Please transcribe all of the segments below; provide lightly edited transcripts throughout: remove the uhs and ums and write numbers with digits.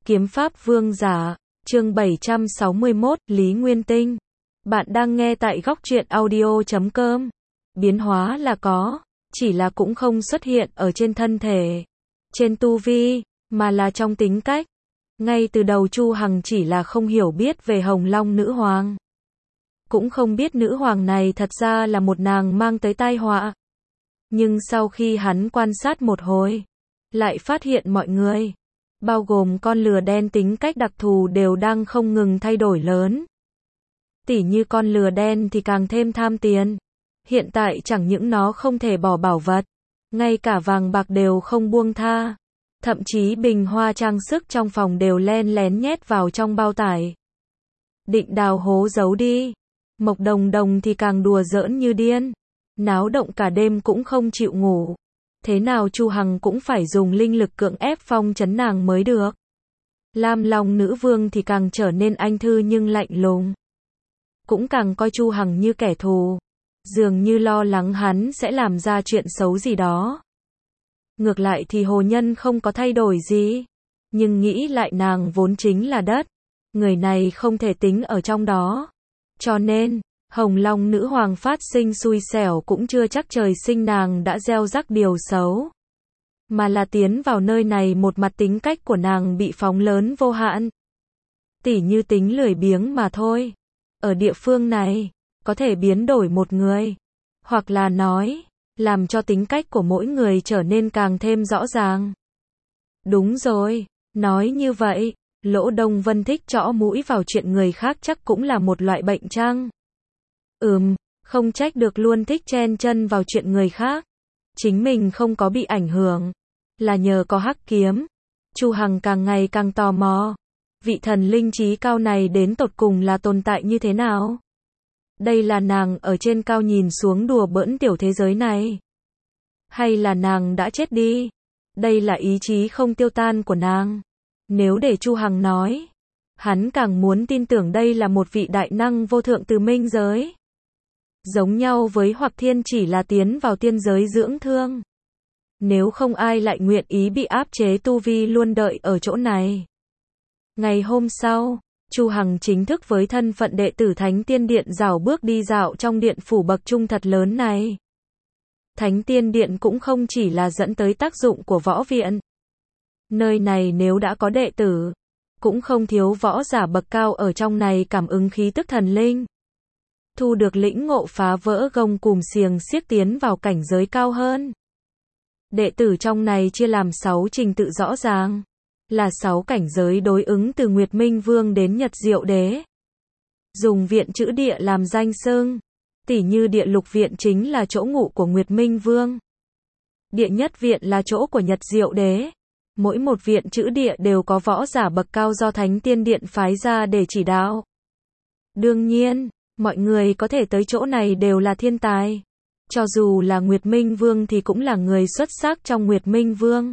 Kiếm pháp vương giả, chương 761, Lý Nguyên Tinh. Bạn đang nghe tại góc truyện audio.com. Biến hóa là có, chỉ là cũng không xuất hiện ở trên thân thể, trên tu vi, mà là trong tính cách. Ngay từ đầu Chu Hằng chỉ là không hiểu biết về Hồng Long Nữ Hoàng. Cũng không biết nữ hoàng này thật ra là một nàng mang tới tai họa. Nhưng sau khi hắn quan sát một hồi, lại phát hiện mọi người, bao gồm con lừa đen tính cách đặc thù đều đang không ngừng thay đổi lớn. Tỉ như con lừa đen thì càng thêm tham tiền. Hiện tại chẳng những nó không thể bỏ bảo vật, ngay cả vàng bạc đều không buông tha. Thậm chí bình hoa trang sức trong phòng đều len lén nhét vào trong bao tải. Định đào hố giấu đi. Mộc Đồng Đồng thì càng đùa giỡn như điên. Náo động cả đêm cũng không chịu ngủ. Thế nào Chu Hằng cũng phải dùng linh lực cưỡng ép phong trấn nàng mới được. Lam Long Nữ Vương thì càng trở nên anh thư nhưng lạnh lùng. Cũng càng coi Chu Hằng như kẻ thù. Dường như lo lắng hắn sẽ làm ra chuyện xấu gì đó. Ngược lại thì Hồ Nhân không có thay đổi gì. Nhưng nghĩ lại nàng vốn chính là đất. Người này không thể tính ở trong đó. Cho nên, Hồng Long Nữ Hoàng phát sinh xui xẻo cũng chưa chắc trời sinh nàng đã gieo rắc điều xấu. Mà là tiến vào nơi này một mặt tính cách của nàng bị phóng lớn vô hạn. Tỉ như tính lười biếng mà thôi. Ở địa phương này, có thể biến đổi một người. Hoặc là nói, làm cho tính cách của mỗi người trở nên càng thêm rõ ràng. Đúng rồi, nói như vậy, Lỗ Đông Vân thích trõ mũi vào chuyện người khác chắc cũng là một loại bệnh chăng? Không trách được luôn thích chen chân vào chuyện người khác. Chính mình không có bị ảnh hưởng, là nhờ có hắc kiếm. Chu Hằng càng ngày càng tò mò. Vị thần linh trí cao này đến tột cùng là tồn tại như thế nào? Đây là nàng ở trên cao nhìn xuống đùa bỡn tiểu thế giới này? Hay là nàng đã chết đi? Đây là ý chí không tiêu tan của nàng. Nếu để Chu Hằng nói, hắn càng muốn tin tưởng đây là một vị đại năng vô thượng từ minh giới. Giống nhau với Hoặc Thiên chỉ là tiến vào tiên giới dưỡng thương. Nếu không ai lại nguyện ý bị áp chế tu vi luôn đợi ở chỗ này. Ngày hôm sau, Chu Hằng chính thức với thân phận đệ tử Thánh Tiên Điện rảo bước đi dạo trong điện phủ bậc trung thật lớn này. Thánh Tiên Điện cũng không chỉ là dẫn tới tác dụng của võ viện. Nơi này nếu đã có đệ tử, cũng không thiếu võ giả bậc cao ở trong này cảm ứng khí tức thần linh. Thu được lĩnh ngộ phá vỡ gông cùm xiềng xiếc tiến vào cảnh giới cao hơn. Đệ tử trong này chia làm 6 trình tự rõ ràng. Là 6 cảnh giới đối ứng từ Nguyệt Minh Vương đến Nhật Diệu Đế. Dùng viện chữ địa làm danh xưng. Tỉ như địa lục viện chính là chỗ ngụ của Nguyệt Minh Vương. Địa nhất viện là chỗ của Nhật Diệu Đế. Mỗi một viện chữ địa đều có võ giả bậc cao do Thánh Tiên Điện phái ra để chỉ đạo. Đương nhiên, mọi người có thể tới chỗ này đều là thiên tài. Cho dù là Nguyệt Minh Vương thì cũng là người xuất sắc trong Nguyệt Minh Vương.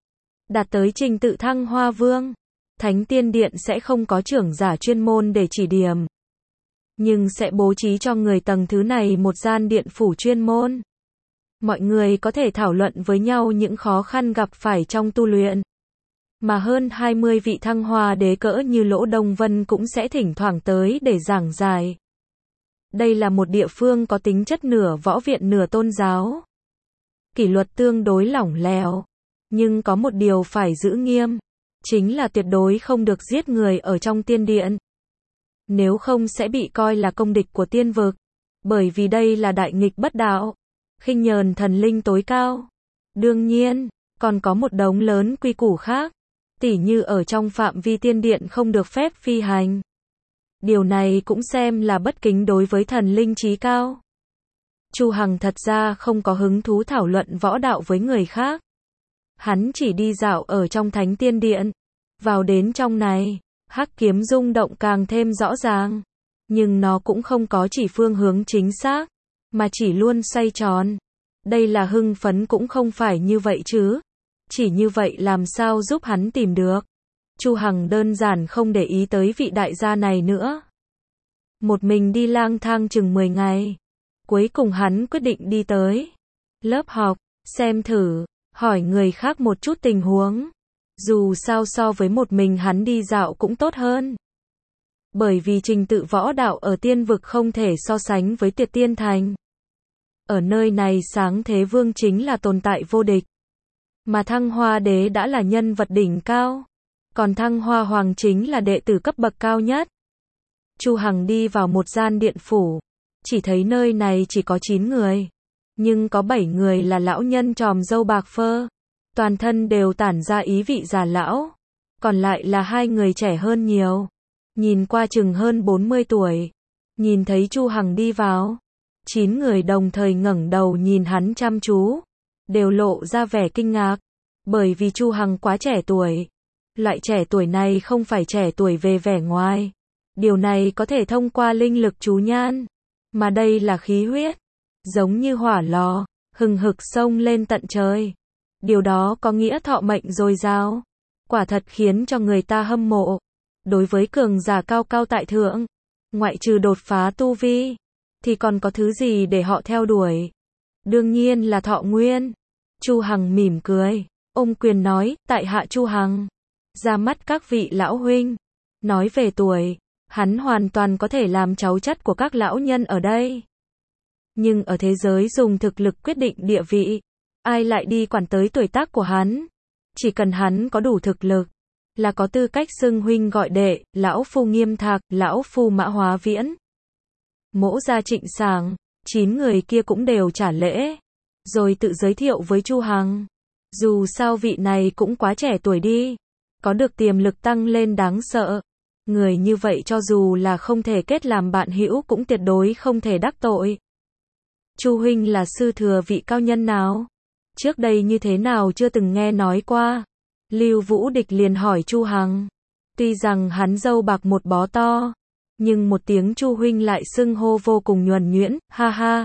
Đạt tới trình tự Thăng Hoa Vương, Thánh Tiên Điện sẽ không có trưởng giả chuyên môn để chỉ điểm. Nhưng sẽ bố trí cho người tầng thứ này một gian điện phủ chuyên môn. Mọi người có thể thảo luận với nhau những khó khăn gặp phải trong tu luyện. Mà hơn 20 vị Thăng Hoa đế cỡ như Lỗ Đông Vân cũng sẽ thỉnh thoảng tới để giảng giải. Đây là một địa phương có tính chất nửa võ viện nửa tôn giáo. Kỷ luật tương đối lỏng lẻo. Nhưng có một điều phải giữ nghiêm. Chính là tuyệt đối không được giết người ở trong tiên điện. Nếu không sẽ bị coi là công địch của tiên vực. Bởi vì đây là đại nghịch bất đạo. Khinh nhờn thần linh tối cao. Đương nhiên, còn có một đống lớn quy củ khác. Tỉ như ở trong phạm vi tiên điện không được phép phi hành. Điều này cũng xem là bất kính đối với thần linh trí cao. Chu Hằng thật ra không có hứng thú thảo luận võ đạo với người khác. Hắn chỉ đi dạo ở trong Thánh Tiên Điện. Vào đến trong này, hắc kiếm rung động càng thêm rõ ràng. Nhưng nó cũng không có chỉ phương hướng chính xác, mà chỉ luôn xoay tròn. Đây là hưng phấn cũng không phải như vậy chứ. Chỉ như vậy làm sao giúp hắn tìm được. Chu Hằng đơn giản không để ý tới vị đại gia này nữa. Một mình đi lang thang chừng 10 ngày. Cuối cùng hắn quyết định đi tới lớp học, xem thử, hỏi người khác một chút tình huống. Dù sao so với một mình hắn đi dạo cũng tốt hơn. Bởi vì trình tự võ đạo ở tiên vực không thể so sánh với Tuyệt Tiên Thành. Ở nơi này Sáng Thế Vương chính là tồn tại vô địch. Mà Thăng Hoa Đế đã là nhân vật đỉnh cao. Còn Thăng Hoa Hoàng chính là đệ tử cấp bậc cao nhất. Chu Hằng đi vào một gian điện phủ. Chỉ thấy nơi này chỉ có 9 người. Nhưng có 7 người là lão nhân tròm râu bạc phơ. Toàn thân đều tản ra ý vị già lão. Còn lại là 2 người trẻ hơn nhiều. Nhìn qua chừng hơn 40 tuổi. Nhìn thấy Chu Hằng đi vào. 9 người đồng thời ngẩng đầu nhìn hắn chăm chú. Đều lộ ra vẻ kinh ngạc. Bởi vì Chu Hằng quá trẻ tuổi. Loại trẻ tuổi này không phải trẻ tuổi về vẻ ngoài. Điều này có thể thông qua linh lực chú nhan. Mà đây là khí huyết. Giống như hỏa lò, hừng hực xông lên tận trời. Điều đó có nghĩa thọ mệnh dồi dào. Quả thật khiến cho người ta hâm mộ. Đối với cường giả cao cao tại thượng, ngoại trừ đột phá tu vi, thì còn có thứ gì để họ theo đuổi? Đương nhiên là thọ nguyên. Chu Hằng mỉm cười, ôm quyền nói, tại hạ Chu Hằng. Ra mắt các vị lão huynh. Nói về tuổi, hắn hoàn toàn có thể làm cháu chắt của các lão nhân ở đây. Nhưng ở thế giới dùng thực lực quyết định địa vị, ai lại đi quản tới tuổi tác của hắn? Chỉ cần hắn có đủ thực lực, là có tư cách xưng huynh gọi đệ, lão phu Nghiêm Thạc, lão phu Mã Hóa Viễn. Mỗ gia Trịnh Sảng, 9 người kia cũng đều trả lễ, rồi tự giới thiệu với Chu Hằng. Dù sao vị này cũng quá trẻ tuổi đi, có được tiềm lực tăng lên đáng sợ. Người như vậy cho dù là không thể kết làm bạn hữu cũng tuyệt đối không thể đắc tội. Chu huynh là sư thừa vị cao nhân nào? Trước đây như thế nào chưa từng nghe nói qua. Lưu Vũ Địch liền hỏi Chu Hằng. Tuy rằng hắn râu bạc một bó to, nhưng một tiếng Chu huynh lại xưng hô vô cùng nhuần nhuyễn, ha ha.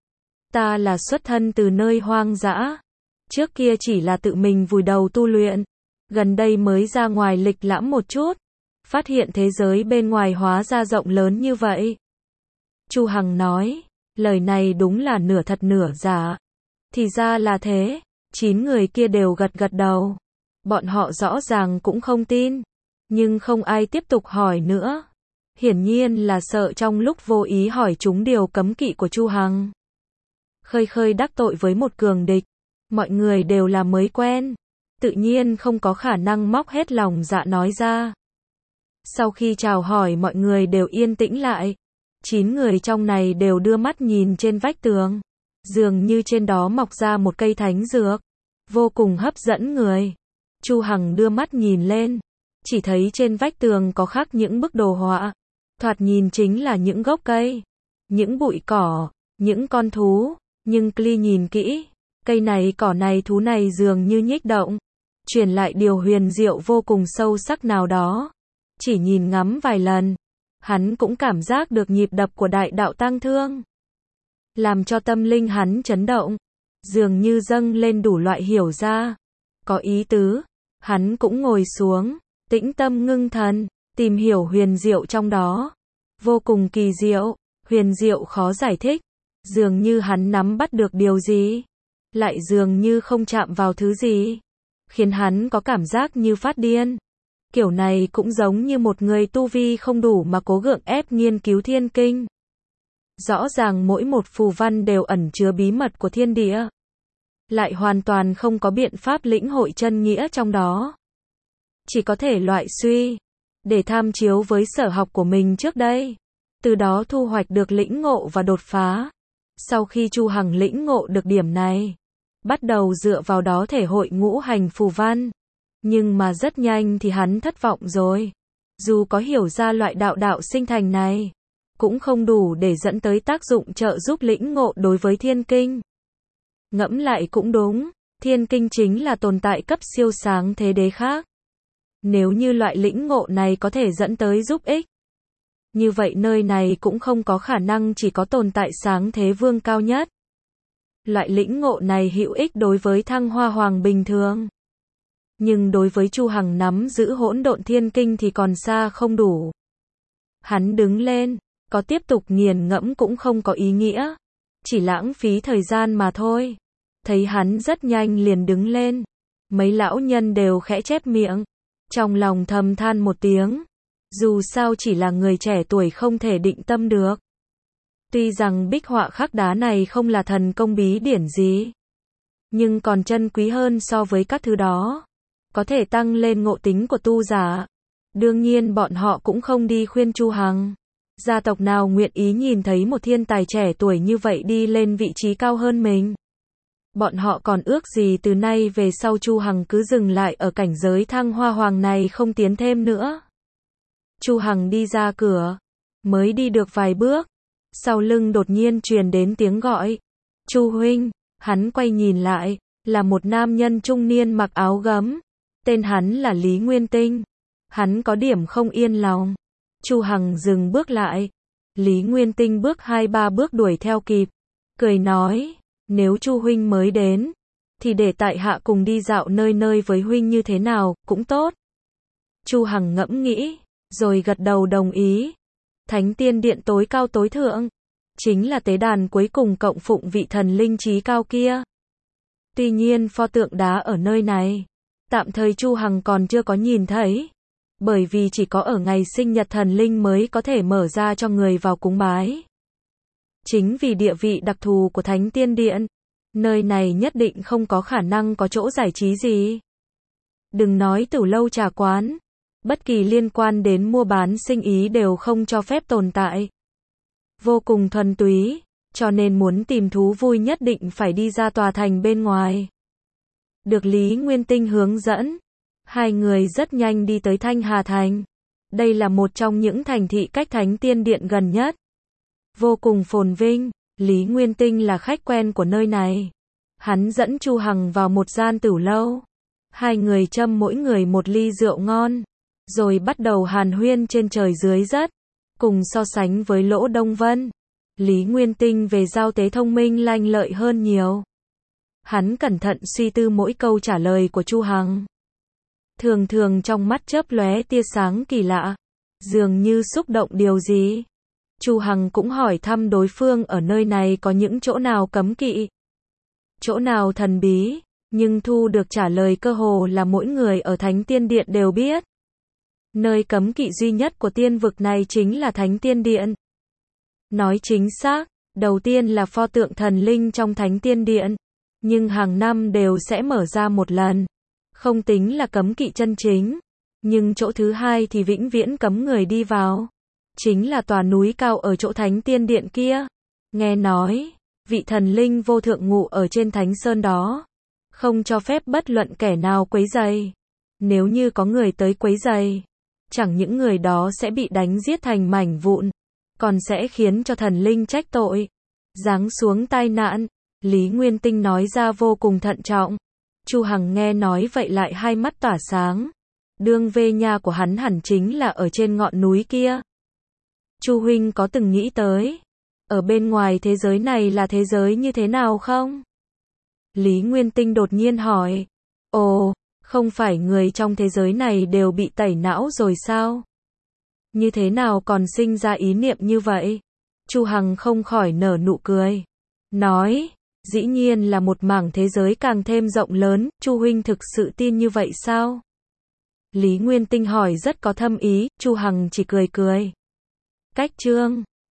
Ta là xuất thân từ nơi hoang dã. Trước kia chỉ là tự mình vùi đầu tu luyện. Gần đây mới ra ngoài lịch lãm một chút. Phát hiện thế giới bên ngoài hóa ra rộng lớn như vậy. Chu Hằng nói, lời này đúng là nửa thật nửa giả. Thì ra là thế, 9 người kia đều gật gật đầu. Bọn họ rõ ràng cũng không tin, nhưng không ai tiếp tục hỏi nữa. Hiển nhiên là sợ trong lúc vô ý hỏi chúng điều cấm kỵ của Chu Hằng. Khơi khơi đắc tội với một cường địch, mọi người đều là mới quen, tự nhiên không có khả năng móc hết lòng dạ nói ra. Sau khi chào hỏi mọi người đều yên tĩnh lại. 9 người trong này đều đưa mắt nhìn trên vách tường. Dường như trên đó mọc ra một cây thánh dược. Vô cùng hấp dẫn người. Chu Hằng đưa mắt nhìn lên. Chỉ thấy trên vách tường có khắc những bức đồ họa. Thoạt nhìn chính là những gốc cây, những bụi cỏ, những con thú. Nhưng Kli nhìn kỹ, cây này cỏ này thú này dường như nhích động. Truyền lại điều huyền diệu vô cùng sâu sắc nào đó. Chỉ nhìn ngắm vài lần, hắn cũng cảm giác được nhịp đập của đại đạo tang thương. Làm cho tâm linh hắn chấn động, dường như dâng lên đủ loại hiểu ra. Có ý tứ, hắn cũng ngồi xuống, tĩnh tâm ngưng thần, tìm hiểu huyền diệu trong đó. Vô cùng kỳ diệu, huyền diệu khó giải thích. Dường như hắn nắm bắt được điều gì, lại dường như không chạm vào thứ gì, khiến hắn có cảm giác như phát điên. Kiểu này cũng giống như một người tu vi không đủ mà cố gượng ép nghiên cứu thiên kinh. Rõ ràng mỗi một phù văn đều ẩn chứa bí mật của thiên địa, lại hoàn toàn không có biện pháp lĩnh hội chân nghĩa trong đó. Chỉ có thể loại suy, để tham chiếu với sở học của mình trước đây, từ đó thu hoạch được lĩnh ngộ và đột phá. Sau khi Chu Hằng lĩnh ngộ được điểm này, bắt đầu dựa vào đó thể hội ngũ hành phù văn. Nhưng mà rất nhanh thì hắn thất vọng rồi. Dù có hiểu ra loại đạo sinh thành này, cũng không đủ để dẫn tới tác dụng trợ giúp lĩnh ngộ đối với thiên kinh. Ngẫm lại cũng đúng, thiên kinh chính là tồn tại cấp siêu sáng thế đế khác. Nếu như loại lĩnh ngộ này có thể dẫn tới giúp ích, như vậy nơi này cũng không có khả năng chỉ có tồn tại sáng thế vương cao nhất. Loại lĩnh ngộ này hữu ích đối với Thăng Hoa Hoàng bình thường. Nhưng đối với Chu Hằng nắm giữ hỗn độn thiên kinh thì còn xa không đủ. Hắn đứng lên, có tiếp tục nghiền ngẫm cũng không có ý nghĩa, chỉ lãng phí thời gian mà thôi. Thấy hắn rất nhanh liền đứng lên, Mấy lão nhân đều khẽ chép miệng, trong lòng thầm than một tiếng. Dù sao chỉ là người trẻ tuổi không thể định tâm được. Tuy rằng bích họa khắc đá này không là thần công bí điển gì, nhưng còn chân quý hơn so với các thứ đó. Có thể tăng lên ngộ tính của tu giả. Đương nhiên bọn họ cũng không đi khuyên Chu Hằng. Gia tộc nào nguyện ý nhìn thấy một thiên tài trẻ tuổi như vậy đi lên vị trí cao hơn mình. Bọn họ còn ước gì từ nay về sau Chu Hằng cứ dừng lại ở cảnh giới Thăng Hoa Hoàng này không tiến thêm nữa. Chu Hằng đi ra cửa, mới đi được vài bước, sau lưng đột nhiên truyền đến tiếng gọi. Chu huynh, hắn quay nhìn lại, là một nam nhân trung niên mặc áo gấm. Tên hắn là Lý Nguyên Tinh. Hắn có điểm không yên lòng. Chu Hằng dừng bước lại. Lý Nguyên Tinh bước 2-3 bước đuổi theo kịp, cười nói, nếu Chu huynh mới đến, thì để tại hạ cùng đi dạo nơi nơi với huynh như thế nào, cũng tốt. Chu Hằng ngẫm nghĩ, rồi gật đầu đồng ý. Thánh Tiên Điện tối cao tối thượng, chính là tế đàn cuối cùng cộng phụng vị thần linh trí cao kia. Tuy nhiên pho tượng đá ở nơi này, tạm thời Chu Hằng còn chưa có nhìn thấy, bởi vì chỉ có ở ngày sinh nhật thần linh mới có thể mở ra cho người vào cúng bái. Chính vì địa vị đặc thù của Thánh Tiên Điện, nơi này nhất định không có khả năng có chỗ giải trí gì. Đừng nói tử lâu trà quán, bất kỳ liên quan đến mua bán sinh ý đều không cho phép tồn tại. Vô cùng thuần túy, cho nên muốn tìm thú vui nhất định phải đi ra tòa thành bên ngoài. Được Lý Nguyên Tinh hướng dẫn, hai người rất nhanh đi tới Thanh Hà Thành. Đây là một trong những thành thị cách Thánh Tiên Điện gần nhất. Vô cùng phồn vinh, Lý Nguyên Tinh là khách quen của nơi này. Hắn dẫn Chu Hằng vào một gian tửu lâu. Hai người châm mỗi người một ly rượu ngon, rồi bắt đầu hàn huyên trên trời dưới đất. Cùng so sánh với Lỗ Đông Vân, Lý Nguyên Tinh về giao tế thông minh lanh lợi hơn nhiều. Hắn cẩn thận suy tư mỗi câu trả lời của Chu Hằng. Thường thường trong mắt chớp lóe tia sáng kỳ lạ, dường như xúc động điều gì. Chu Hằng cũng hỏi thăm đối phương ở nơi này có những chỗ nào cấm kỵ, chỗ nào thần bí, nhưng thu được trả lời cơ hồ là mỗi người ở Thánh Tiên Điện đều biết. Nơi cấm kỵ duy nhất của tiên vực này chính là Thánh Tiên Điện. Nói chính xác, đầu tiên là pho tượng thần linh trong Thánh Tiên Điện, nhưng hàng năm đều sẽ mở ra một lần, không tính là cấm kỵ chân chính. Nhưng chỗ thứ hai thì vĩnh viễn cấm người đi vào, chính là tòa núi cao ở chỗ Thánh Tiên Điện kia. Nghe nói, vị thần linh vô thượng ngụ ở trên Thánh Sơn đó, không cho phép bất luận kẻ nào quấy rầy. Nếu như có người tới quấy rầy, chẳng những người đó sẽ bị đánh giết thành mảnh vụn, còn sẽ khiến cho thần linh trách tội, giáng xuống tai nạn. Lý Nguyên Tinh nói ra vô cùng thận trọng. Chu Hằng nghe nói vậy lại hai mắt tỏa sáng. Đương về nhà của hắn hẳn chính là ở trên ngọn núi kia. Chu huynh có từng nghĩ tới, ở bên ngoài thế giới này là thế giới như thế nào không? Lý Nguyên Tinh đột nhiên hỏi. Ồ, không phải người trong thế giới này đều bị tẩy não rồi sao? Như thế nào còn sinh ra ý niệm như vậy? Chu Hằng không khỏi nở nụ cười. Nói, dĩ nhiên là một mảng thế giới càng thêm rộng lớn, Chu huynh thực sự tin như vậy sao? Lý Nguyên Tinh hỏi rất có thâm ý, Chu Hằng chỉ cười cười. Cách chương